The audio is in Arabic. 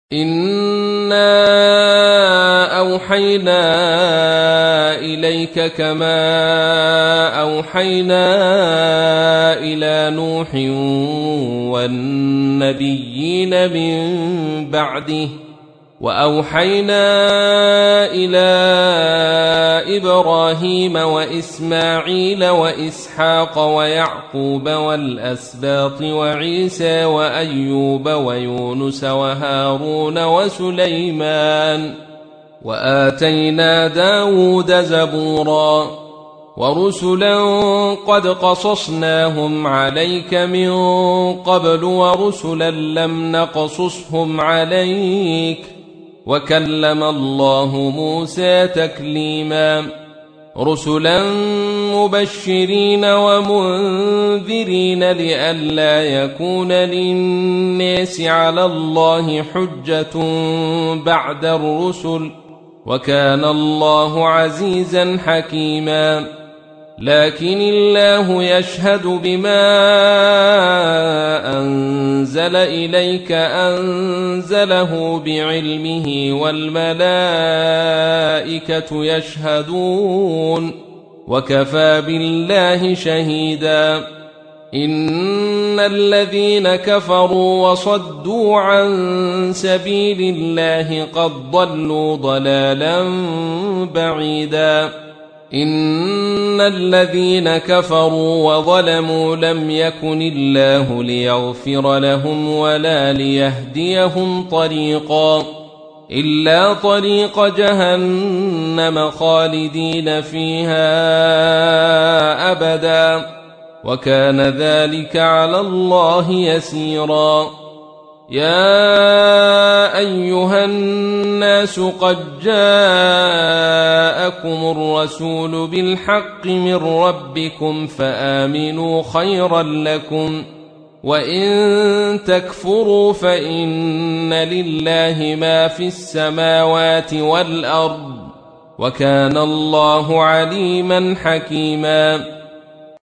إنا أوحينا إليك كما أوحينا إلى نوح والنبيين من بعده وأوحينا إلى إبراهيم وإسماعيل وإسحاق ويعقوب والأسباط وعيسى وأيوب ويونس وهارون وسليمان وآتينا داود زبورا ورسلا قد قصصناهم عليك من قبل ورسلا لم نقصصهم عليك وكلم الله موسى تكليما رسلا مبشرين ومنذرين لئلا يكون للناس على الله حجة بعد الرسل وكان الله عزيزا حكيما لكن الله يشهد بما أنزل إليك أنزله بعلمه والملائكة يشهدون وكفى بالله شهيدا إن الذين كفروا وصدوا عن سبيل الله قد ضلوا ضلالا بعيدا إن الذين كفروا وظلموا لم يكن الله ليغفر لهم ولا ليهديهم طريقا إلا طريق جهنم خالدين فيها أبدا وكان ذلك على الله يسيرا يا أيها الناس قد جاءكم الرسول بالحق من ربكم فآمنوا خيرا لكم وإن تكفروا فإن لله ما في السماوات والأرض وكان الله عليما حكيما